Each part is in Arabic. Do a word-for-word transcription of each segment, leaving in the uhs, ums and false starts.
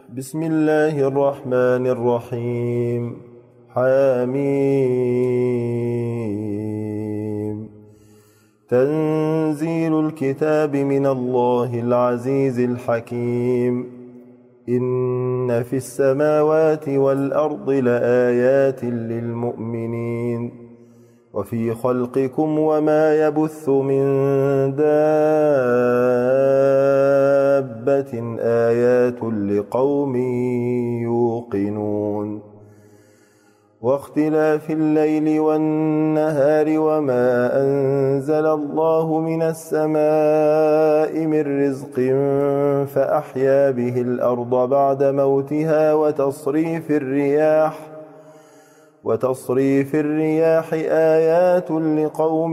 بسم الله الرحمن الرحيم. حميم. تنزيل الكتاب من الله العزيز الحكيم. إن في السماوات والأرض لآيات للمؤمنين وفي خلقكم وما يبث من دابة آيات لقوم يوقنون. واختلاف الليل والنهار وما أنزل الله من السماء من رزق فأحيا به الأرض بعد موتها وتصريف الرياح وتصريف الرياح آيات لقوم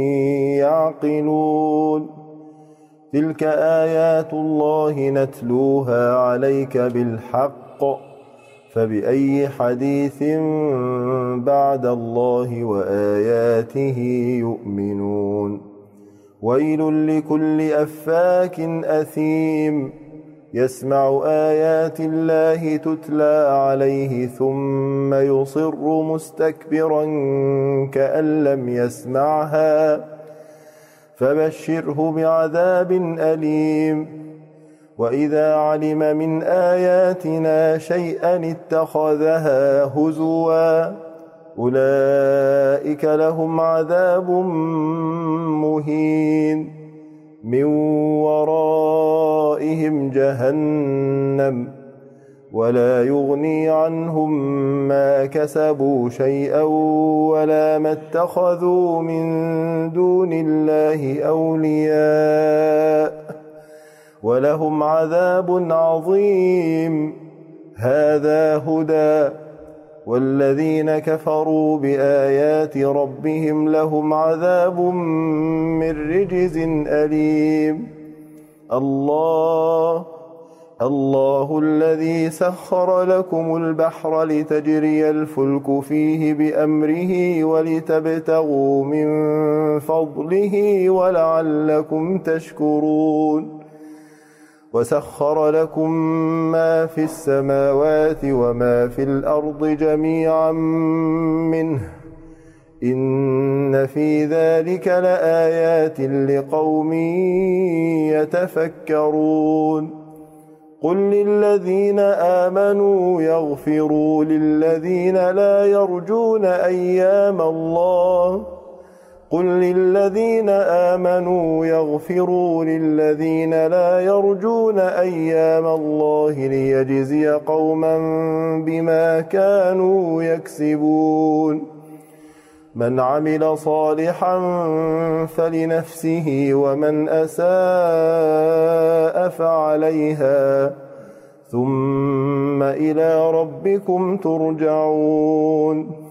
يعقلون. تلك آيات الله نتلوها عليك بالحق فبأي حديث بعد الله وآياته يؤمنون. ويل لكل أفاك أثيم يسمع آيات الله تتلى عليه ثم يصر مستكبرا كأن لم يسمعها فبشره بعذاب أليم. وإذا علم من آياتنا شيئا اتخذها هزوا أولئك لهم عذاب مهين من ورائهم جهنم ولا يغني عنهم ما كسبوا شيئا ولا ما اتخذوا من دون الله أولياء ولهم عذاب عظيم. هذا هدى والذين كفروا بآيات ربهم لهم عذاب من رجز أليم. الله الله الذي سخر لكم البحر لتجري الفلك فيه بأمره ولتبتغوا من فضله ولعلكم تشكرون. وسخر لكم ما في السماوات وما في الأرض جميعا منه إن في ذلك لآيات لقوم يتفكرون. قل للذين آمنوا يغفروا للذين لا يرجون أيام الله قل للذين آمنوا يغفروا للذين لا يرجون أيام الله ليجزي قوما بما كانوا يكسبون. من عمل صالحا فلنفسه ومن أساء فعليها ثم إلى ربكم ترجعون.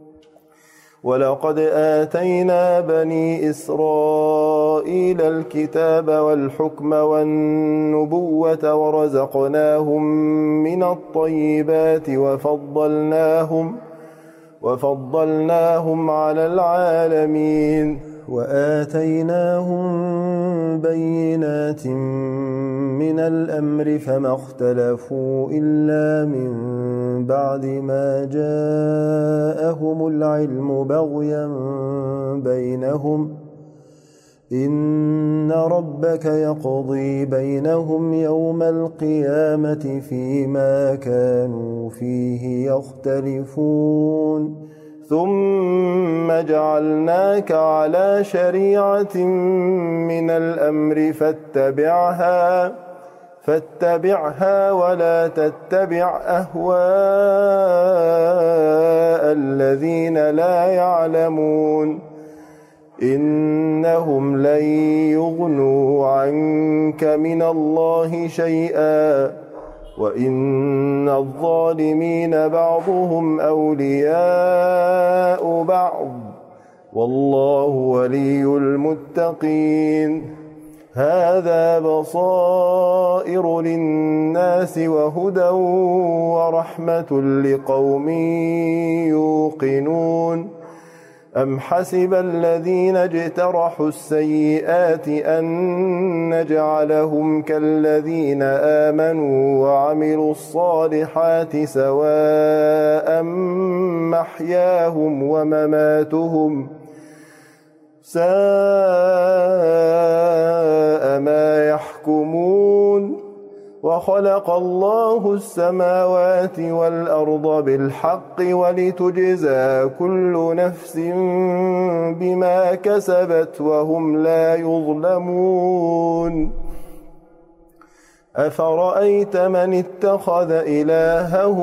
ولقد آتينا بني إسرائيل الكتاب والحكم والنبوة ورزقناهم من الطيبات وفضلناهم وفضلناهم على العالمين. وآتيناهم بينات من الأمر فما اختلفوا إلا من بعد ما جاءهم العلم بغيا بينهم إن ربك يقضي بينهم يوم القيامة فيما كانوا فيه يختلفون. ثم جعلناك على شريعة من الأمر فاتبعها فاتبعها ولا تتبع أهواء الذين لا يعلمون إنهم لن يغنوا عنك من الله شيئا وإن الظالمين بعضهم أولياء بعض والله ولي المتقين. هذا بصائر للناس وهدى ورحمة لقوم يوقنون. أم حسب الذين اجترحوا السيئات أن نجعلهم كالذين آمنوا وعملوا الصالحات سواء محياهم ومماتهم ساء ما يحكمون وخلق الله السماوات والأرض بالحق ولتجزى كل نفس بما كسبت وهم لا يظلمون أفرأيت من اتخذ إلهه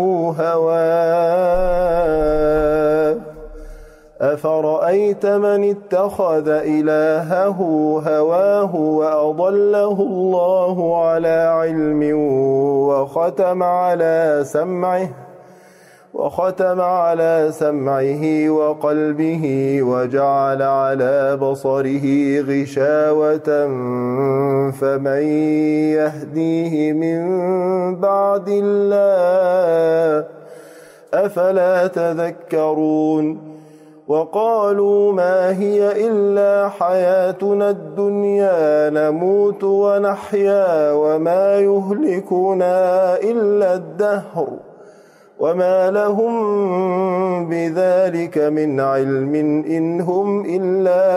هواه أفرأيت من اتخذ إلهه هواه وأضله الله على علم وختم على سمعه وختم على سمعه وقلبه وجعل على بصره غشاوة فمن يهديه من بعد الله أفلا تذكرون وقالوا ما هي إلا حياتنا الدنيا نموت ونحيا وما يهلكنا إلا الدهر وما لهم بذلك من علم إن هم إلا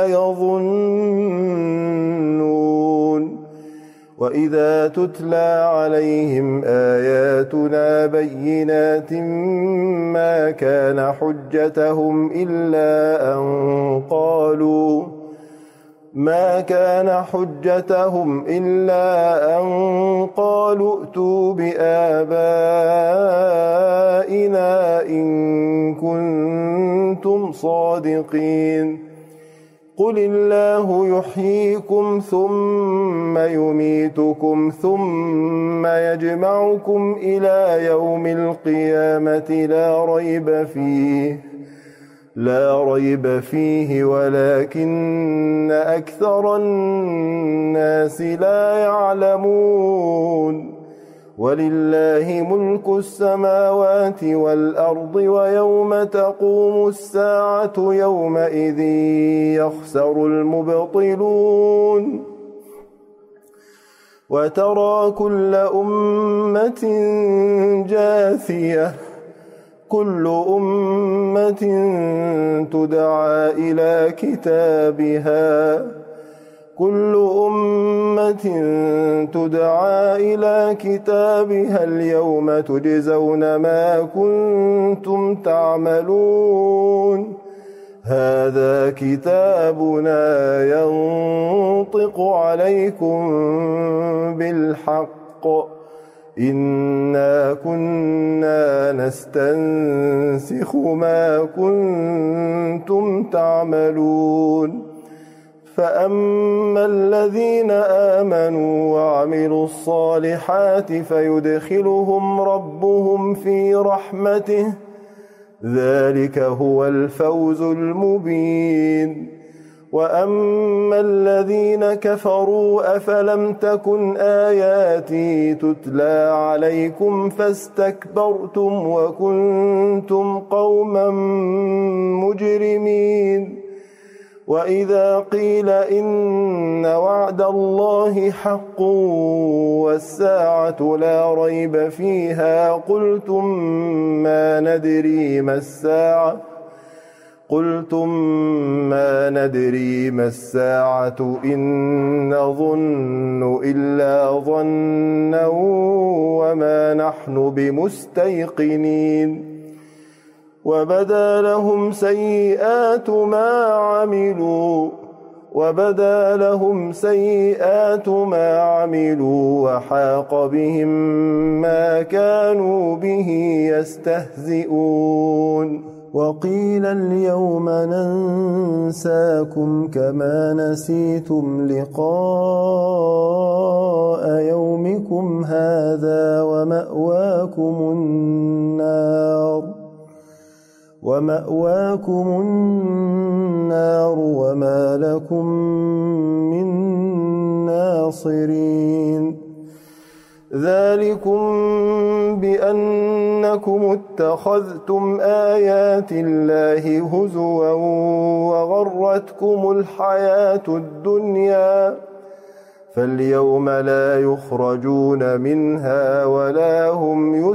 يظنون وإذا تتلى عليهم آياتنا بينات ما كان حجتهم إلا أن قالوا ما كان حجتهم إلا أن قالوا ائتوا بآبائنا إن كنتم صادقين قل الله يحييكم ثم يميتكم ثم يجمعكم إلى يوم القيامة لا ريب فيه لا ريب فيه ولكن أكثر الناس لا يعلمون ولله ملك السماوات والأرض ويوم تقوم الساعة يومئذ يخسر المبطلون وترى كل أمة جاثية كل أمة تدعى إلى كتابها كل أمة تدعى إلى كتابها اليوم تجزون ما كنتم تعملون هذا كتابنا ينطق عليكم بالحق إنا كنا نستنسخ ما كنتم تعملون فأما الذين آمنوا وعملوا الصالحات فيدخلهم ربهم في رحمته ذلك هو الفوز المبين وأما الذين كفروا أفلم تكن آياتي تتلى عليكم فاستكبرتم وكنتم قوما مجرمين وإذا قيل إن وعد الله حق والساعة لا ريب فيها قلتم ما ندري ما الساعة قلتم ما ندري ما الساعة إن نظن إلا ظنا وما نحن بمستيقنين وبدا لهم سيئات ما عملوا وبدا لهم سيئات ما عملوا وحاق بهم ما كانوا به يستهزئون وقيل اليوم ننساكم كما نسيتم لقاء يومكم هذا ومأواكم النار ومأواكم النار وما لكم من ناصرين ذلكم بأنكم اتخذتم آيات الله هزوا وغرتكم الحياة الدنيا فاليوم لا يخرجون منها ولا هم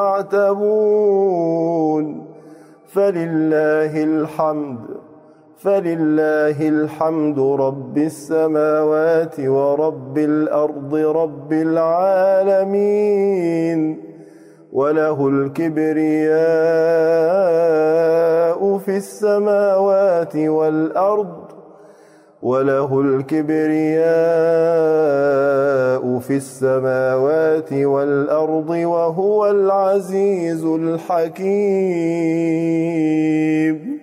يستعتبون فلله الحمد فلله الحمد رب السماوات ورب الأرض رب العالمين وله الكبرياء في السماوات والأرض وله الكبرياء في السماوات والأرض وهو العزيز الحكيم.